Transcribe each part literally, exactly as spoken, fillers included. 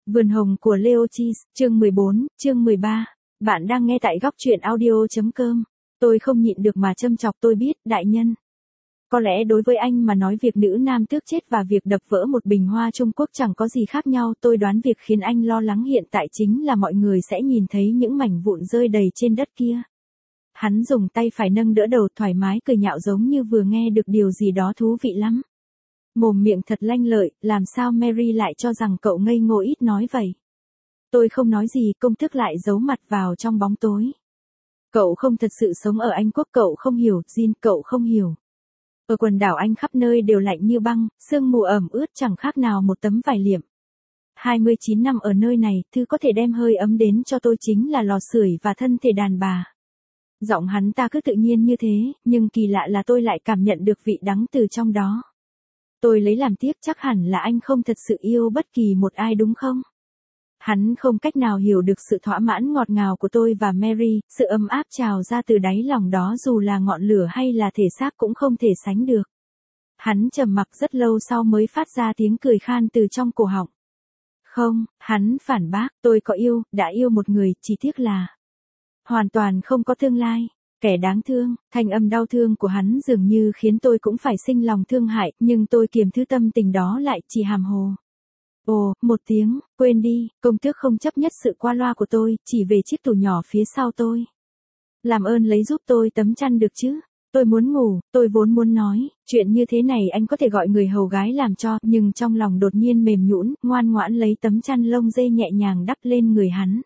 Vườn hồng của Leotis, chương mười bốn, chương mười ba. Bạn đang nghe tại góc truyện audio.com. Tôi không nhịn được mà châm chọc tôi biết, đại nhân. Có lẽ đối với anh mà nói việc nữ nam tước chết và việc đập vỡ một bình hoa Trung Quốc chẳng có gì khác nhau. Tôi đoán việc khiến anh lo lắng hiện tại chính là mọi người sẽ nhìn thấy những mảnh vụn rơi đầy trên đất kia. Hắn dùng tay phải nâng đỡ đầu thoải mái cười nhạo giống như vừa nghe được điều gì đó thú vị lắm. Mồm miệng thật lanh lợi, làm sao Mary lại cho rằng cậu ngây ngô ít nói vậy? Tôi không nói gì, công tước lại giấu mặt vào trong bóng tối. Cậu không thật sự sống ở Anh Quốc, cậu không hiểu, Jin, cậu không hiểu. Ở quần đảo Anh khắp nơi đều lạnh như băng, sương mù ẩm ướt chẳng khác nào một tấm vải liệm. hai mươi chín năm ở nơi này, thứ có thể đem hơi ấm đến cho tôi chính là lò sưởi và thân thể đàn bà. Giọng hắn ta cứ tự nhiên như thế, nhưng kỳ lạ là tôi lại cảm nhận được vị đắng từ trong đó. Tôi lấy làm tiếc, chắc hẳn là anh không thật sự yêu bất kỳ một ai đúng không? Hắn không cách nào hiểu được sự thỏa mãn ngọt ngào của tôi và Mary, sự ấm áp trào ra từ đáy lòng đó dù là ngọn lửa hay là thể xác cũng không thể sánh được. Hắn trầm mặc rất lâu sau mới phát ra tiếng cười khan từ trong cổ họng. Không, hắn phản bác, tôi có yêu, đã yêu một người, chỉ tiếc là hoàn toàn không có tương lai. Kẻ đáng thương, thanh âm đau thương của hắn dường như khiến tôi cũng phải sinh lòng thương hại, nhưng tôi kiềm thứ tâm tình đó lại, chỉ hàm hồ. Ồ, một tiếng, quên đi, công tước không chấp nhất sự qua loa của tôi, chỉ về chiếc tủ nhỏ phía sau tôi. Làm ơn lấy giúp tôi tấm chăn được chứ? Tôi muốn ngủ, tôi vốn muốn nói, chuyện như thế này anh có thể gọi người hầu gái làm cho, nhưng trong lòng đột nhiên mềm nhũn, ngoan ngoãn lấy tấm chăn lông dê nhẹ nhàng đắp lên người hắn.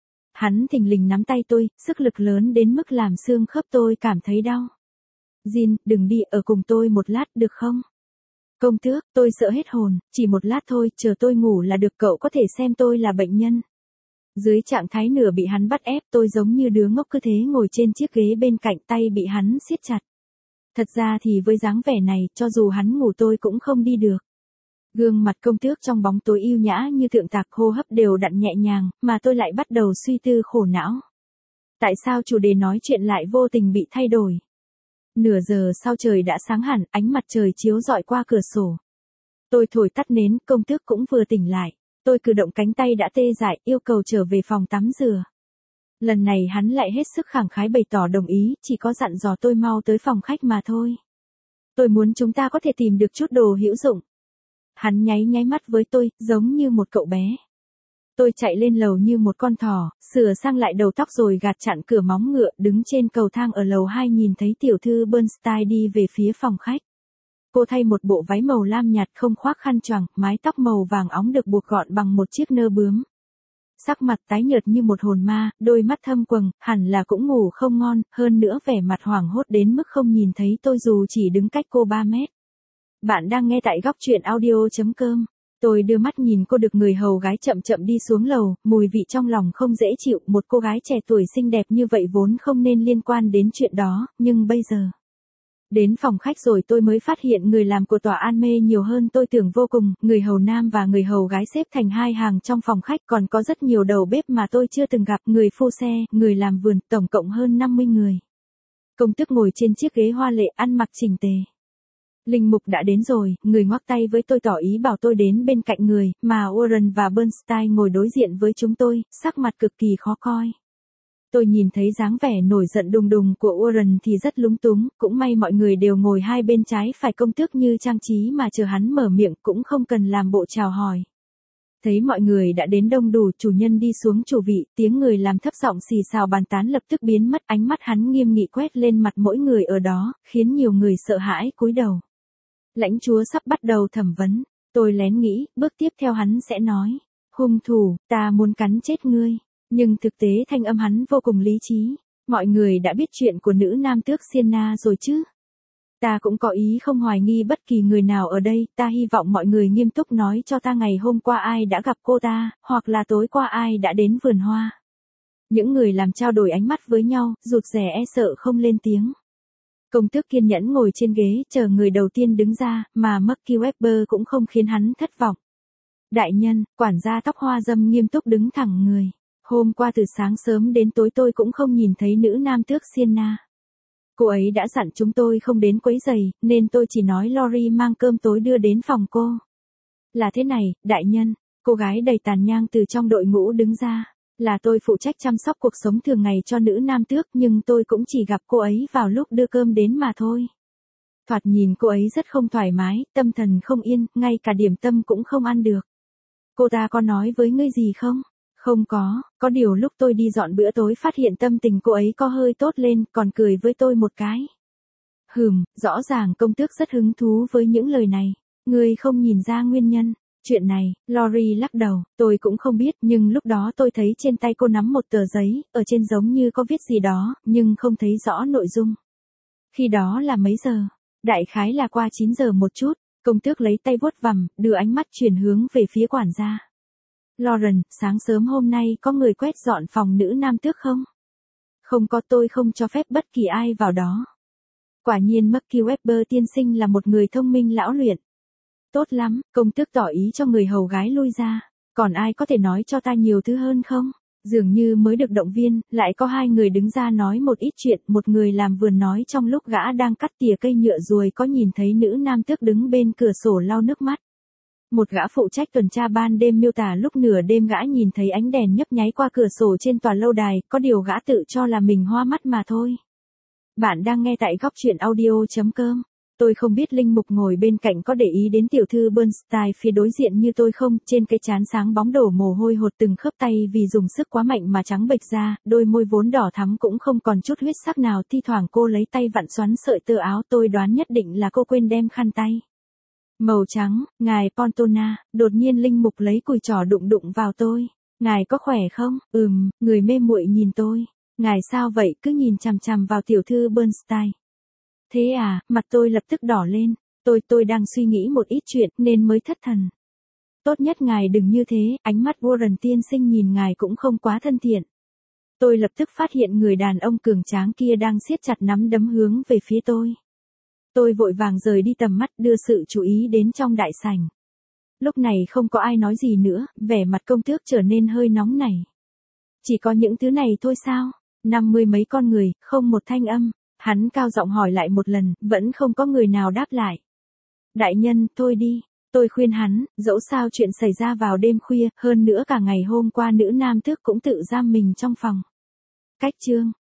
Hắn thình lình nắm tay tôi, sức lực lớn đến mức làm xương khớp tôi cảm thấy đau. Jin, đừng đi, ở cùng tôi một lát được không? Công tước, tôi sợ hết hồn, chỉ một lát thôi, chờ tôi ngủ là được, cậu có thể xem tôi là bệnh nhân. Dưới trạng thái nửa bị hắn bắt ép, tôi giống như đứa ngốc cứ thế ngồi trên chiếc ghế bên cạnh, tay bị hắn siết chặt. Thật ra thì với dáng vẻ này, cho dù hắn ngủ tôi cũng không đi được. Gương mặt công tước trong bóng tối yêu nhã như thượng tạc, hô hấp đều đặn nhẹ nhàng, mà tôi lại bắt đầu suy tư khổ não. Tại sao chủ đề nói chuyện lại vô tình bị thay đổi? Nửa giờ sau trời đã sáng hẳn, ánh mặt trời chiếu rọi qua cửa sổ. Tôi thổi tắt nến, công tước cũng vừa tỉnh lại. Tôi cử động cánh tay đã tê dại, yêu cầu trở về phòng tắm rửa. Lần này hắn lại hết sức khẳng khái bày tỏ đồng ý, chỉ có dặn dò tôi mau tới phòng khách mà thôi. Tôi muốn chúng ta có thể tìm được chút đồ hữu dụng. Hắn nháy nháy mắt với tôi, giống như một cậu bé. Tôi chạy lên lầu như một con thỏ, sửa sang lại đầu tóc rồi gạt chặn cửa móng ngựa, đứng trên cầu thang ở lầu hai nhìn thấy tiểu thư Bernstein đi về phía phòng khách. Cô thay một bộ váy màu lam nhạt không khoác khăn choàng, mái tóc màu vàng óng được buộc gọn bằng một chiếc nơ bướm. Sắc mặt tái nhợt như một hồn ma, đôi mắt thâm quầng, hẳn là cũng ngủ không ngon, hơn nữa vẻ mặt hoảng hốt đến mức không nhìn thấy tôi dù chỉ đứng cách cô ba mét. Bạn đang nghe tại góc truyện audio.com. Tôi đưa mắt nhìn cô được người hầu gái chậm chậm đi xuống lầu, mùi vị trong lòng không dễ chịu, một cô gái trẻ tuổi xinh đẹp như vậy vốn không nên liên quan đến chuyện đó, nhưng bây giờ. Đến phòng khách rồi tôi mới phát hiện người làm của tòa an mê nhiều hơn tôi tưởng vô cùng, người hầu nam và người hầu gái xếp thành hai hàng trong phòng khách, còn có rất nhiều đầu bếp mà tôi chưa từng gặp, người phu xe, người làm vườn, tổng cộng hơn năm mươi người. Công tước ngồi trên chiếc ghế hoa lệ ăn mặc chỉnh tề. Linh mục đã đến rồi, người ngoắc tay với tôi tỏ ý bảo tôi đến bên cạnh người, mà Warren và Bernstein ngồi đối diện với chúng tôi, sắc mặt cực kỳ khó coi. Tôi nhìn thấy dáng vẻ nổi giận đùng đùng của Warren thì rất lúng túng, cũng may mọi người đều ngồi hai bên trái phải công tước như trang trí mà chờ hắn mở miệng cũng không cần làm bộ chào hỏi. Thấy mọi người đã đến đông đủ, chủ nhân đi xuống chủ vị, tiếng người làm thấp giọng xì xào bàn tán lập tức biến mất, ánh mắt hắn nghiêm nghị quét lên mặt mỗi người ở đó, khiến nhiều người sợ hãi cúi đầu. Lãnh chúa sắp bắt đầu thẩm vấn, tôi lén nghĩ, bước tiếp theo hắn sẽ nói, hung thủ, ta muốn cắn chết ngươi, nhưng thực tế thanh âm hắn vô cùng lý trí, mọi người đã biết chuyện của nữ nam tước Sienna rồi chứ. Ta cũng có ý không hoài nghi bất kỳ người nào ở đây, ta hy vọng mọi người nghiêm túc nói cho ta ngày hôm qua ai đã gặp cô ta, hoặc là tối qua ai đã đến vườn hoa. Những người làm trao đổi ánh mắt với nhau, rụt rè e sợ không lên tiếng. Công tước kiên nhẫn ngồi trên ghế, chờ người đầu tiên đứng ra, mà Marky Webber cũng không khiến hắn thất vọng. Đại nhân, quản gia tóc hoa râm nghiêm túc đứng thẳng người. Hôm qua từ sáng sớm đến tối tôi cũng không nhìn thấy nữ nam tước Sienna. Cô ấy đã dặn chúng tôi không đến quấy rầy, nên tôi chỉ nói Lori mang cơm tối đưa đến phòng cô. Là thế này, đại nhân, cô gái đầy tàn nhang từ trong đội ngũ đứng ra. Là tôi phụ trách chăm sóc cuộc sống thường ngày cho nữ nam tước, nhưng tôi cũng chỉ gặp cô ấy vào lúc đưa cơm đến mà thôi. Thoạt nhìn cô ấy rất không thoải mái, tâm thần không yên, ngay cả điểm tâm cũng không ăn được. Cô ta có nói với ngươi gì không? Không có, có điều lúc tôi đi dọn bữa tối phát hiện tâm tình cô ấy có hơi tốt lên, còn cười với tôi một cái. Hừm, rõ ràng công tước rất hứng thú với những lời này. Ngươi không nhìn ra nguyên nhân. Chuyện này, Lori lắc đầu, tôi cũng không biết, nhưng lúc đó tôi thấy trên tay cô nắm một tờ giấy, ở trên giống như có viết gì đó, nhưng không thấy rõ nội dung. Khi đó là mấy giờ? Đại khái là qua chín giờ một chút, công tước lấy tay vuốt vằm, đưa ánh mắt chuyển hướng về phía quản gia. Lauren, sáng sớm hôm nay có người quét dọn phòng nữ nam tước không? Không có, tôi không cho phép bất kỳ ai vào đó. Quả nhiên Marky Webber tiên sinh là một người thông minh lão luyện. Tốt lắm, công tước tỏ ý cho người hầu gái lui ra. Còn ai có thể nói cho ta nhiều thứ hơn không? Dường như mới được động viên, lại có hai người đứng ra nói một ít chuyện. Một người làm vườn nói trong lúc gã đang cắt tỉa cây nhựa ruồi có nhìn thấy nữ nam tước đứng bên cửa sổ lau nước mắt. Một gã phụ trách tuần tra ban đêm miêu tả lúc nửa đêm gã nhìn thấy ánh đèn nhấp nháy qua cửa sổ trên tòa lâu đài, có điều gã tự cho là mình hoa mắt mà thôi. Bạn đang nghe tại góc truyện audio chấm com. Tôi không biết linh mục ngồi bên cạnh có để ý đến tiểu thư Bernstein phía đối diện như tôi không, trên cái trán sáng bóng đổ mồ hôi hột từng khớp tay vì dùng sức quá mạnh mà trắng bệch ra, đôi môi vốn đỏ thắm cũng không còn chút huyết sắc nào, thi thoảng cô lấy tay vặn xoắn sợi tơ áo, tôi đoán nhất định là cô quên đem khăn tay. Màu trắng, ngài Pontona, đột nhiên linh mục lấy cùi trỏ đụng đụng vào tôi. Ngài có khỏe không? Ừm, người mê muội nhìn tôi. Ngài sao vậy, cứ nhìn chằm chằm vào tiểu thư Bernstein. Thế à, mặt tôi lập tức đỏ lên, tôi tôi đang suy nghĩ một ít chuyện nên mới thất thần. Tốt nhất ngài đừng như thế, ánh mắt Warren tiên sinh nhìn ngài cũng không quá thân thiện. Tôi lập tức phát hiện người đàn ông cường tráng kia đang siết chặt nắm đấm hướng về phía tôi. Tôi vội vàng rời đi tầm mắt đưa sự chú ý đến trong đại sảnh. Lúc này không có ai nói gì nữa, vẻ mặt công tước trở nên hơi nóng nảy. Chỉ có những thứ này thôi sao? Năm mươi mấy con người, không một thanh âm. Hắn cao giọng hỏi lại một lần, vẫn không có người nào đáp lại. Đại nhân, thôi đi. Tôi khuyên hắn, dẫu sao chuyện xảy ra vào đêm khuya, hơn nữa cả ngày hôm qua nữ nam tước cũng tự giam mình trong phòng. Cách chương.